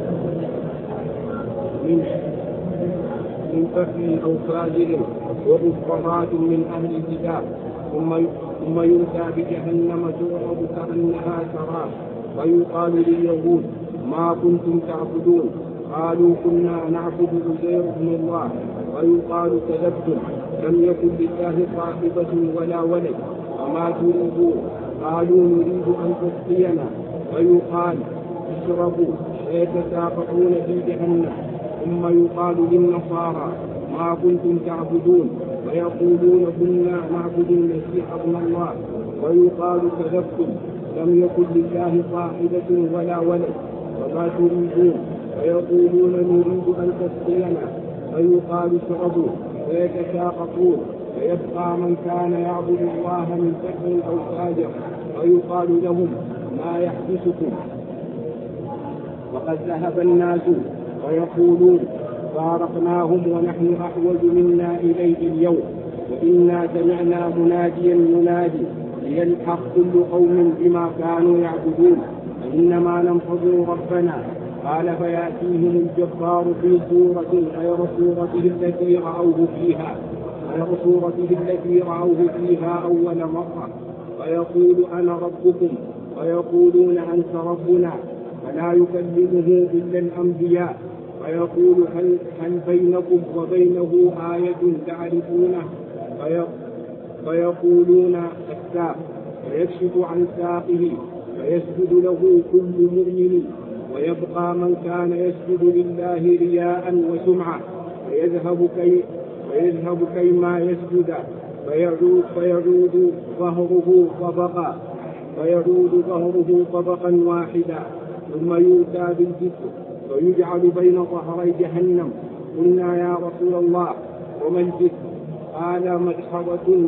من من قتل أو فاجر وكفارات من أهل الكتاب، ثم ثم يؤتى بجهنم تعرض كأنها شراب، ويقال لليهود ما كنتم تعبدون؟ قالوا كنا نعبد عزير بن الله. ويقال كذبتم، لم يكن لله صاحبة ولا ولد، وما تريدون؟ قالوا نريد أن تسقينا. ويقال اشربوا ويتساقطون في جهنم. ثم يقال للنصارى ما كنتم تعبدون؟ ويقولون كنا نعبد المسيح ابن الله. ويقال كذبتم، لم يكن لله صاحبة ولا ولد، وما تريدون؟ ويقولون نريد أن تسقينا. ويقال اشربوا ويتساقطون، ويبقى من كان يعبد الله من سحر أو فاجر. ويقال لهم ما يحبسكم؟ وقد ذهب الناس ويقولون فارقناهم ونحن أحوج منا إليه اليوم، وإنا سمعنا مناديا ينادي ليلحق كل قوم بما كانوا يعبدون، فإنما ننتظر ربنا قال فيأتيهم الجبار في صورة غير صورته التي رأوه فيها غير صورته التي رأوه فيها أول مرة، فيقول أنا ربكم، فيقولون أنت ربنا، فلا يكلمه إلا الأنبياء، فيقول هل, هل بينكم وبينه آية تعرفونه؟ فيقولون الساق، فيكشف عن ساقه فيسجد له كل مؤمن، ويبقى من كان يسجد لله رياء وسمعة، فيذهب كي فيذهب كيما يسجد، فيعود, فيعود ظهره طبقا فيعود ظهره طبقا واحدا، ثم يؤتى بالجسر فيجعل بين ظهري جهنم. قلنا يا رسول الله وما الجسر؟ قال مدحضة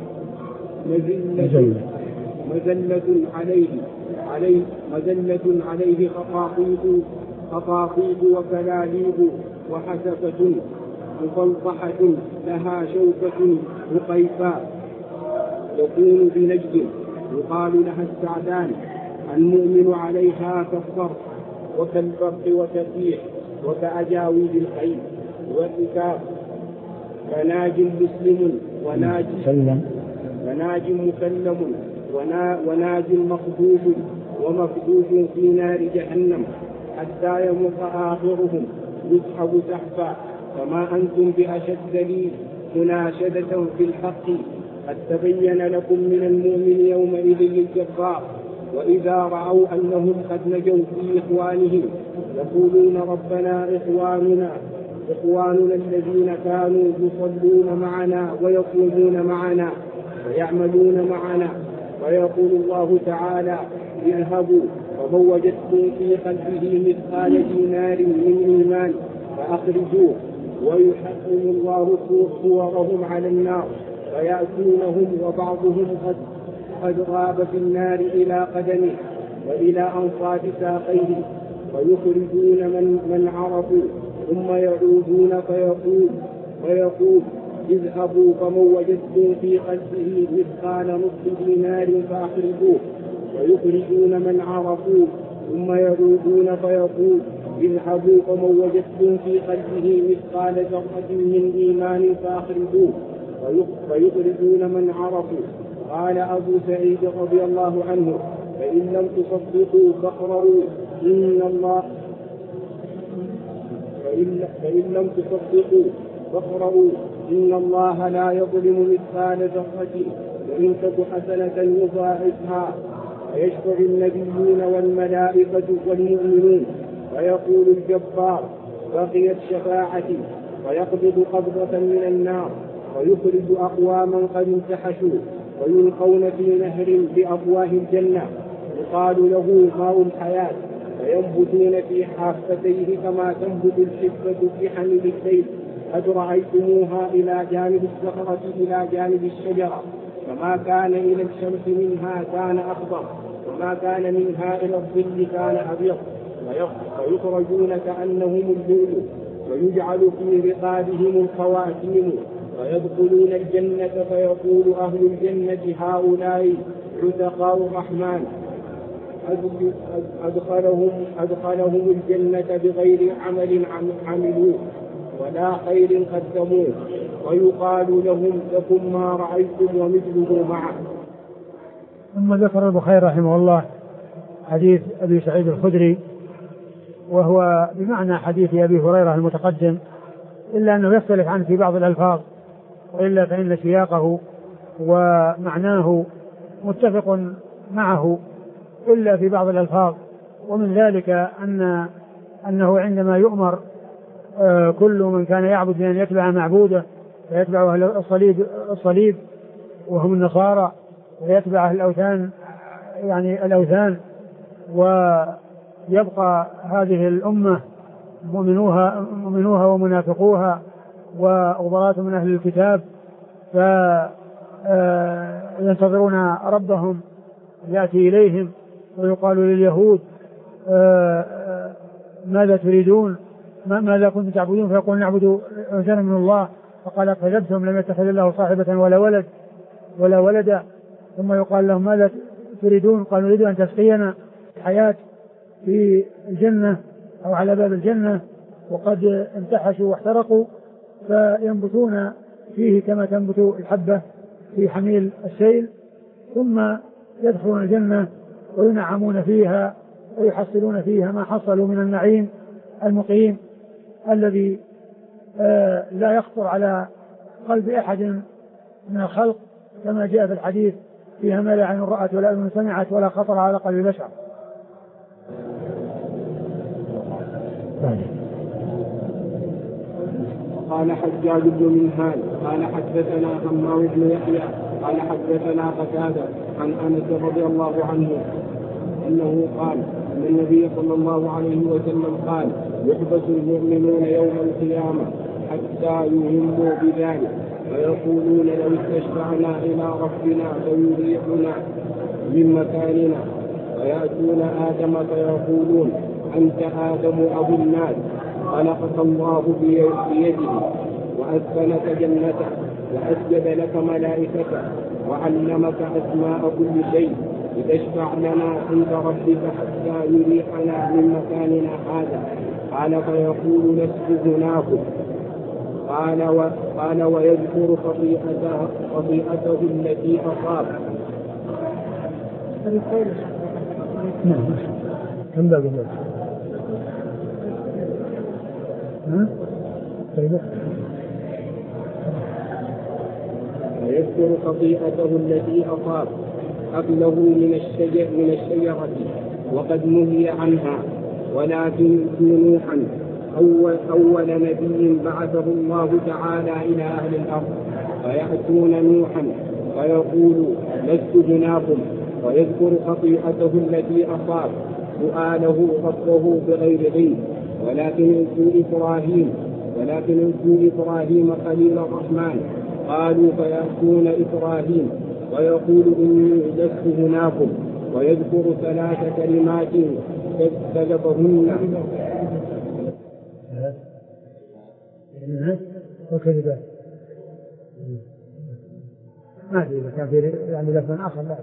مزلة, مزلة عليه عليه مزلة عليه خطاطيف خطاطيف وكلاليب وحسفة مفلطحة لها شوكة رقيفاء يكون بنجد يقال لها السعدان، المؤمن عليها كالصرف وكالبرق وكالريح وكأجاويد الخيل والركاب، فناج مسلم وناج فناج مسلم وناج مخدوش ومخدوش في نار جهنم، حتى يمر آخرهم يسحب سحبا. فما أنتم بأشد لي مناشدة في الحق، قد تبين لكم من المؤمن يومئذ الجبار. وإذا رأوا أنهم قد نجوا في إخوانهم يقولون ربنا إخواننا إخواننا الذين كانوا يصلون معنا ويصومون معنا ويعملون معنا. ويقول الله تعالى اذهبوا ومن وجدتم في قلبه مثقال دينار من إيمان فأخرجوه، ويحكم الله صورهم على النار فيأتونهم وبعضهم قد قد غاب في النار إلى قدمه وإلى أنصاف ساقيه، ويخرجون من, من عرفوا ثم يعودون فيقول, فيقول اذهبوا فمن وجدتم في قلبه مثقال نصف دينار فأخرجوه، ويخرجون من عرفوا ثم يعودون فيقول اذهبوا فمن وجدتم في قلبه مثقال ذرة من إيمان فأخرجوه، ويخرجون من عرفوا. قال أبو سعيد رضي الله عنه فإن لم تصدقوا فاقرؤوا إن الله فإن, فإن لم تصدقوا فاقرؤوا إن الله لا يظلم مثقال ذرة وإن تك حسنة يضاعفها. فيشفع النبيون والملائكة والمؤمنون، ويقول الجبار بقيت شفاعتي، ويقبض قبضة من النار، ويخرج أقواما قد انتحشوا ويلقون في نهر بأفواه الجنة يقال له ماء الحياة، فينبتون في حافتيه كما تنبت الحبة في حمل السيل. قد رأيتموها إلى جانب الصخرة إلى جانب الشجرة، فما كان إلى الشمس منها كان أخضر، وما كان منها إلى الظل كان أبيض، فيخرجون كأنهم اللؤلؤ، ويجعل في رقابهم الخواتيم، ويدخلون الجنة فيقول أهل الجنة هؤلاء عتقاء الرحمن أدخلهم, أدخلهم الجنة بغير عمل عملوه ولا خير قدموه، ويقال لهم لكم ما رأيتم ومثله معه. ثم ذكر البخاري رحمه الله حديث أبي سعيد الخدري، وهو بمعنى حديث أبي هريرة المتقدم، إلا أنه يختلف عنه في بعض الألفاظ، وإلا فإن سياقه ومعناه متفق معه إلا في بعض الألفاظ. ومن ذلك أن أنه عندما يؤمر كل من كان يعبد أن يتبع معبوده فيتبع أهل الصليب, الصليب وهم النصارى، ويتبع أهل الأوثان يعني الأوثان، ويبقى هذه الأمة مؤمنوها, مؤمنوها ومنافقوها وأغبرات من أهل الكتاب، فينتظرون ربهم يأتي إليهم ويقال لليهود ماذا تريدون ماذا كنتم تعبدون؟ فيقول نعبد أوثانا من الله، فقال كذبتم لم يتخذ الله صاحبة ولا ولد ولا ولدا. ثم يقال لهم ماذا تريدون؟ قالوا نريد أن تسقينا حياة في الجنة أو على باب الجنة وقد انتحشوا واحترقوا، فينبتون فيه كما تنبت الحبة في حميل السيل، ثم يدخلون الجنة وينعمون فيها ويحصلون فيها ما حصلوا من النعيم المقيم الذي آه لا يخطر على قلب أحد من الخلق، كما جاء في الحديث: فيها ما لا عين رأت ولا أذن سمعت ولا خطر على قلب بشر. قال حجاج بن منهال قال حدثنا حمام بن يحيى قال حدثنا قتادة عن أنس رضي الله عنه أنه قال أن النبي صلى الله عليه وسلم قال: يحبس المؤمنون يوم القيامة حتى يهموا بذلك، فيقولون لو استشفعنا إلى ربنا فيريحنا من مكاننا، فيأتون آدم فيقولون: أنت آدم أبو الناس، خلقك الله بيده وأسكنك جنته وأسجد لك ملائكته وعلمك أسماء كل شيء، لتشفع لنا عند ربك حتى يريحنا من مكاننا هذا. قال: فيقول: لست هناكم. قال, و... قال ويذكر خطيئته, خطيئته التي أصاب. كم باقي له؟ ها؟ طيب. ويذكر خطيئته التي أصاب قبله من الشجر من الشجرة وقد نهي عنها، ولكن نوحا أول, أول نبي بعثه الله تعالى إلى أهل الأرض، فيأتون نوحا فيقول: لست هناكم، ويذكر خطيئته التي أصاب سؤاله ربه بغير علم، ولكن ينسوا إبراهيم ولكن ينسوا إبراهيم خليل الرحمن. قالوا: فيأتون إبراهيم ويقول: إني لست هناكم، ويذكر ثلاث كلمات كذبهن وكذبات. ما أدري إذا كان في يعني لفظ آخر. لا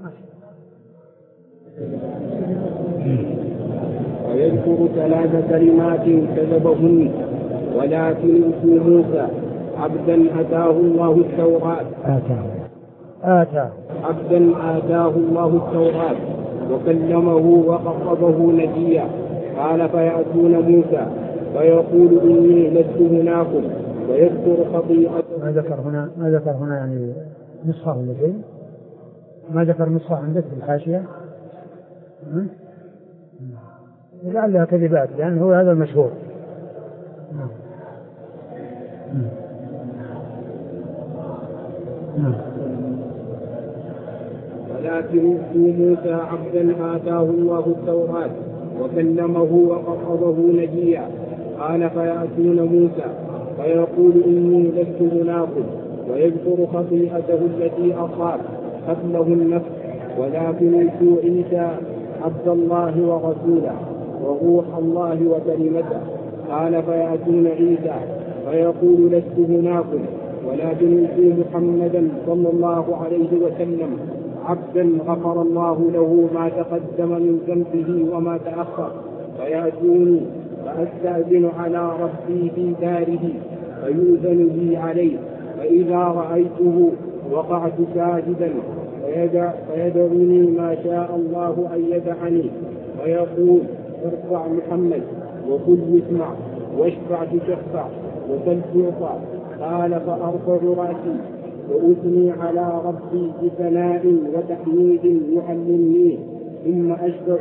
ويذكر ثلاث كلمات كذبهن، ولكن في موسى عبدا آتاه الله التوراة آتاه آتاه عبدا آتاه الله التوراة وكلمه وقربه نجيا. قال: فيأتون موسى فيقول: إني لست هناكم، ويذكر خطيئته. ما ذكر هنا ما ذكر هنا يعني نسخة ولا شيء؟ ما ذكر نسخة عندك في الحاشية؟ لعلها كذبات، لأن هو هذا المشهور. ولكن في موسى عبدا آتاه الله التوراة وكلمه وقربه نجيا. قال: فيأتون موسى فيقول: إني لست هناكم، ويذكر خطيئته التي أصاب قتله النفس، ولكن يسوع عيسى عبد الله ورسوله وروح الله وكلمته. قال: فيأتون عيسى فيقول: لست هناكم، ولكن يسوع محمدا صلى الله عليه وسلم عبدا غفر الله له ما تقدم من ذنبه وما تأخر. فيأتوني فأستأذن على ربي في داره فيؤذن لي عليه، فإذا رأيته وقعت ساجدا فيدعني ما شاء الله أن يدعني، ويقول: ارفع محمد وكل يسمع واشفع تشفع وسل تعطى. قال: فأرفع رأسي وأثني على ربي بثناء وتحميد يعلمني، ثم أشفع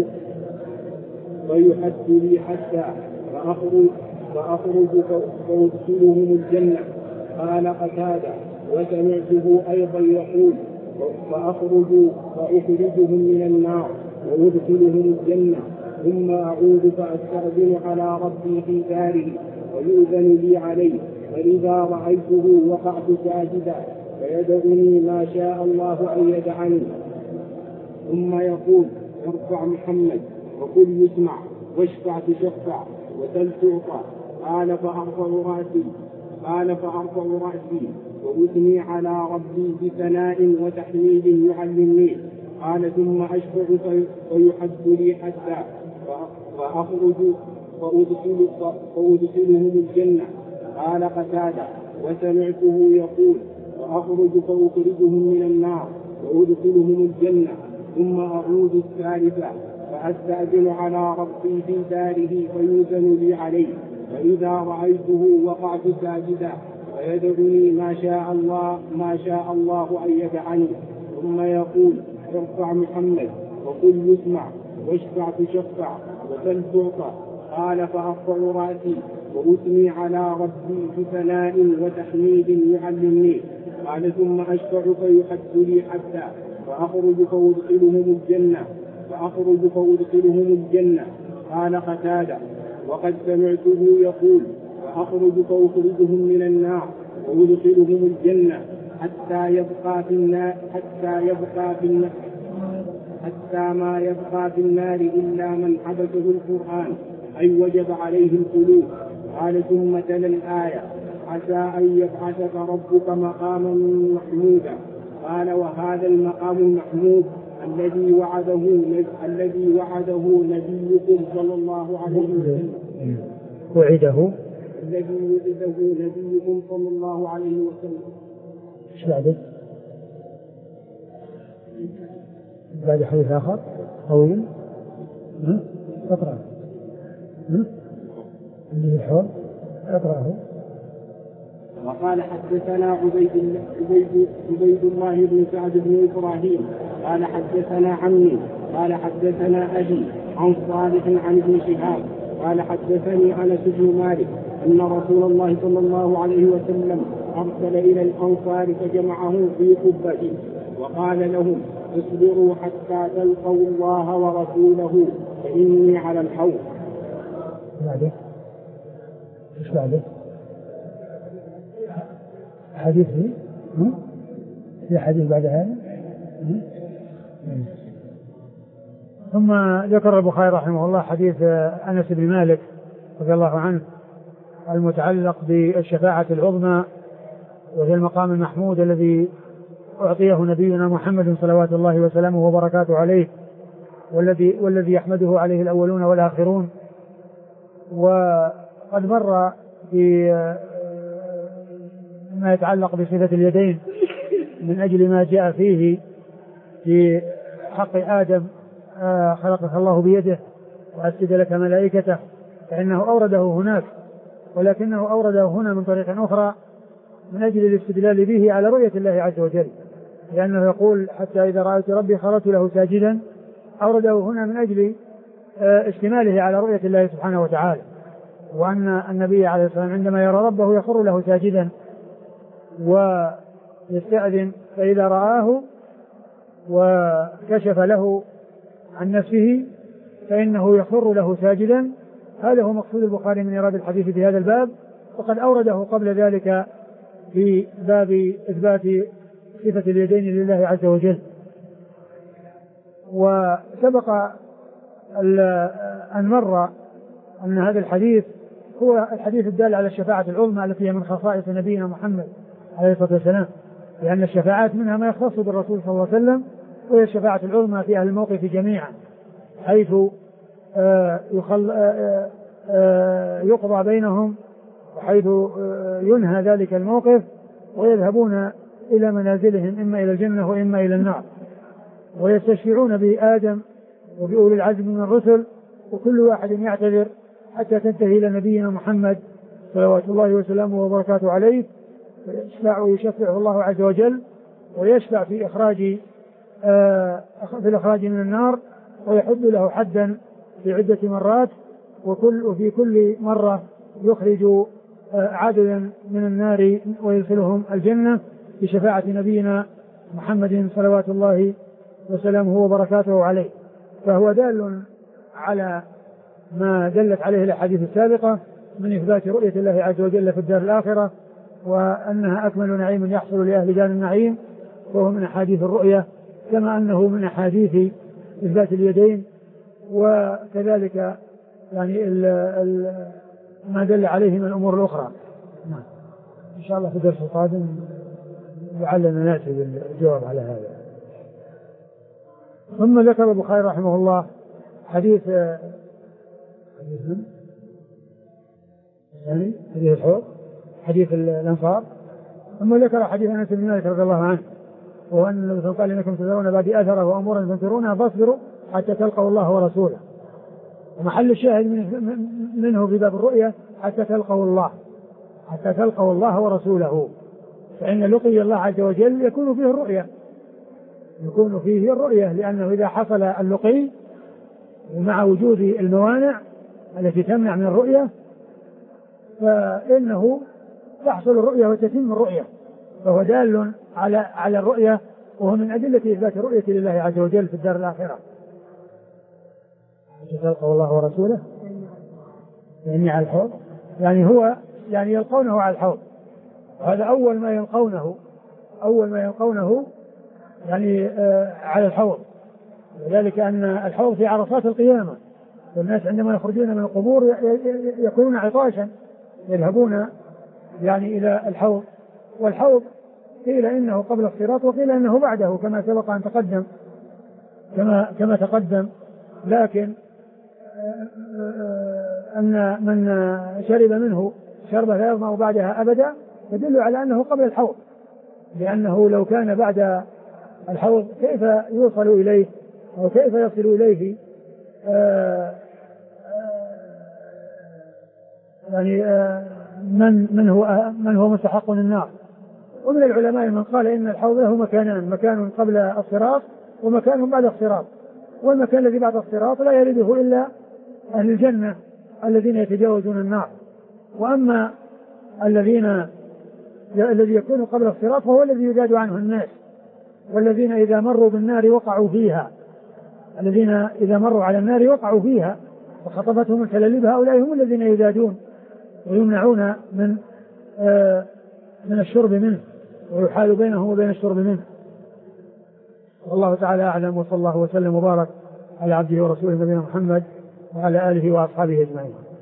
فيحد لي حتى فأخرج, فأخرج فأدخلهم الجنة. قال قتادة: وسمعته أيضا يقول: فأخرج فأخرجهم من النار وأدخلهم الجنة، ثم أعود فأستأذن على ربي في داره ويؤذن لي عليه، فإذا رأيته وقعت ساجدا فيدعني ما شاء الله أن يدعني، ثم يقول: ارفع محمد وكل يسمع واشفع تشفع وسل تعطى. قال: فأرفع رأسي قال فأرفع رأسي وأثني على ربي بثناء وتحميد يعلمني. قال: ثم أشفع فيحد لي حتى فأخرج فأدخل فأدخلهم الجنة. قال قتادة: وسمعته يقول: فأخرج فأخرجهم من النار وأدخلهم الجنة ثم أعود الثالثة فأستأذن على ربي في داره فيؤذن لي عليه، فإذا رأيته وقعت ساجدا فيدعني ما شاء الله ما شاء الله أن يدعني، ثم يقول: ارفع محمد وقل يسمع واشفع تشفع وسل تعطى. قال: فأرفع رأسي وأثني على ربي بثناء وتحميد يعلمني. قال: ثم أشفع فيحد لي حتى فأخرج فأدخلهم الجنة فأخرج فأدخلهم الجنة. قال قتادة: وقد سمعته يقول: فأخرج فأخرجهم من النار وأدخلهم الجنة حتى يبقى في النار حتى يبقى في النار حتى ما يبقى في النار إلا من حبسه القرآن أي وجب عليه الخلود. قال: ثم تلا الآية: عسى أن يبعثك ربك مقاما محمودا. قال: وهذا المقام المحمود الذي وعده الذي وعده نبيكم صلى الله عليه وسلم وعده الذي وعده نبيكم صلى الله عليه وسلم. ايش بعده؟ بعد حديث آخر طويل اقرأ اللي الحوض اقرأه. وقال: حدثنا عبيد عبيد عبيد الله بن سعد بن إبراهيم قال: حدثنا عمي قال: حدثنا أبي عن صالح عن ابن شهاب قال: حدثني أنس بن مالك أن رسول الله صلى الله عليه وسلم أرسل إلى الأنصار فجمعهم في قبة وقال لهم: اصبروا حتى تلقوا الله ورسوله فإني على الحوض. بعده ايش بعده؟ حديث في حديث بعد هذا. ثم ذكر البخاري رحمه الله حديث أنس بن مالك رضي الله عنه المتعلق بالشفاعة العظمى وهي المقام المحمود الذي أعطيه نبينا محمد صلوات الله وسلامه وبركاته عليه والذي والذي يحمده عليه الأولون والآخرون. وقد مر في ما يتعلق بصفة اليدين من أجل ما جاء فيه في حق آدم: آه خلقك الله بيده وأسجد لك ملائكته، فإنه أورده هناك، ولكنه أورده هنا من طريق أخرى من أجل الاستدلال به على رؤية الله عز وجل، لأنه يقول: حتى إذا رأيت ربي خرجت له ساجدا. أورده هنا من أجل آه اشتماله على رؤية الله سبحانه وتعالى، وأن النبي عليه الصلاة والسلام عندما يرى ربه يخر له ساجدا ويستأذن، فإذا رآه وكشف له عن نفسه فإنه يخر له ساجدا. هذا هو مقصود البخاري من إيراد الحديث في هذا الباب، وقد أورده قبل ذلك في باب إثبات صفة اليدين لله عز وجل. وسبق أن مر أن هذا الحديث هو الحديث الدال على الشفاعة العظمى التي هي من خصائص نبينا محمد عليه الصلاة والسلام، لأن الشفاعات منها ما يختص بالرسول صلى الله عليه وسلم، وهي الشفاعة العظمى في أهل الموقف جميعا، حيث آه يخل آه آه يقضى بينهم، وحيث آه ينهى ذلك الموقف ويذهبون إلى منازلهم إما إلى الجنة وإما إلى النار، ويستشفعون بآدم وبأولي العزم من الرسل، وكل واحد يعتذر حتى تنتهي إلى نبينا محمد صلوات الله وسلامه وبركاته عليه، فيشفع ويشفعه الله عز وجل، ويشفع في إخراج آه في الإخراج من النار، ويحد له حدا في عدة مرات، وكل وفي كل مرة يخرج آه عددا من النار ويدخلهم الجنة بشفاعة نبينا محمد صلوات الله وسلامه وبركاته عليه. فهو دال على ما دلت عليه الأحاديث السابقة من إثبات رؤية الله عز وجل في الدار الآخرة، وأنها أكمل نعيم يحصل لأهل دار النعيم، وهو من أحاديث الرؤية كما أنه من أحاديث إثبات اليدين، وكذلك يعني ال ال ما دل عليه من الأمور الأخرى. نعم. إن شاء الله في الدرس القادم لعلنا نأتي بالجواب على هذا. ثم ذكر البخاري رحمه الله حديث يعني حديث الحوض حديث الأنصار. ثم ذكر حديث أنس بن مالك رضي الله عنه وهو أن النبي صلى الله عليه وسلم قال إنكم تذرون بعد أثره وأمورا تنكرونها فاصبروا حتى تلقوا الله ورسوله. ومحل الشاهد منه في باب الرؤيا حتى تلقوا الله حتى تلقوا الله ورسوله، فإن لقي الله عز وجل يكون فيه الرؤيا يكون فيه الرؤيا لأنه إذا حصل اللقي ومع وجود الموانع التي تمنع من الرؤيا فإنه تحصل الرؤيا وتتم الرؤيا، فهو دال على على الرؤيا، وهو من أدلة إثبات الرؤية لله عز وجل في الدار الآخرة. تلقوا الله ورسوله يعني على الحوض، يعني هو يعني يلقونه على الحوض، وهذا أول ما يلقونه أول ما يلقونه يعني آه على الحوض، وذلك أن الحوض في عرصات القيامة، والناس عندما يخرجون من القبور يكونون عطاشا يذهبون يعني إلى الحوض. والحوض قيل إنه قبل الصراط وقيل إنه بعده كما سبق أن تقدم كما كما تقدم، لكن أن من شرب منه شربة لا يظمأ بعدها أبدا يدل على أنه قبل الحوض، لأنه لو كان بعد الحوض كيف يوصل إليه أو كيف يصل إليه آآ آآ يعني آآ من من هو من هو مستحق النار. ومن العلماء من قال إن الحوض له مكانان، مكان قبل الصراط ومكان بعد الصراط، والمكان الذي بعد الصراط لا يرده إلا أهل الجنة الذين يتجاوزون النار، وأما الذين الذي يكون قبل الصراط فهو الذي يزاد عنه الناس، والذين إذا مروا بالنار وقعوا فيها الذين إذا مروا على النار وقعوا فيها وخطفتهم الكلاليب، هؤلاء هم الذين يزادون ويمنعون من آه من الشرب منه ويحال بينهم وبين الشرب منه. والله تعالى أعلم، وصلى الله وسلم وبارك على عبده ورسوله نبينا محمد وعلى آله وأصحابه أجمعين.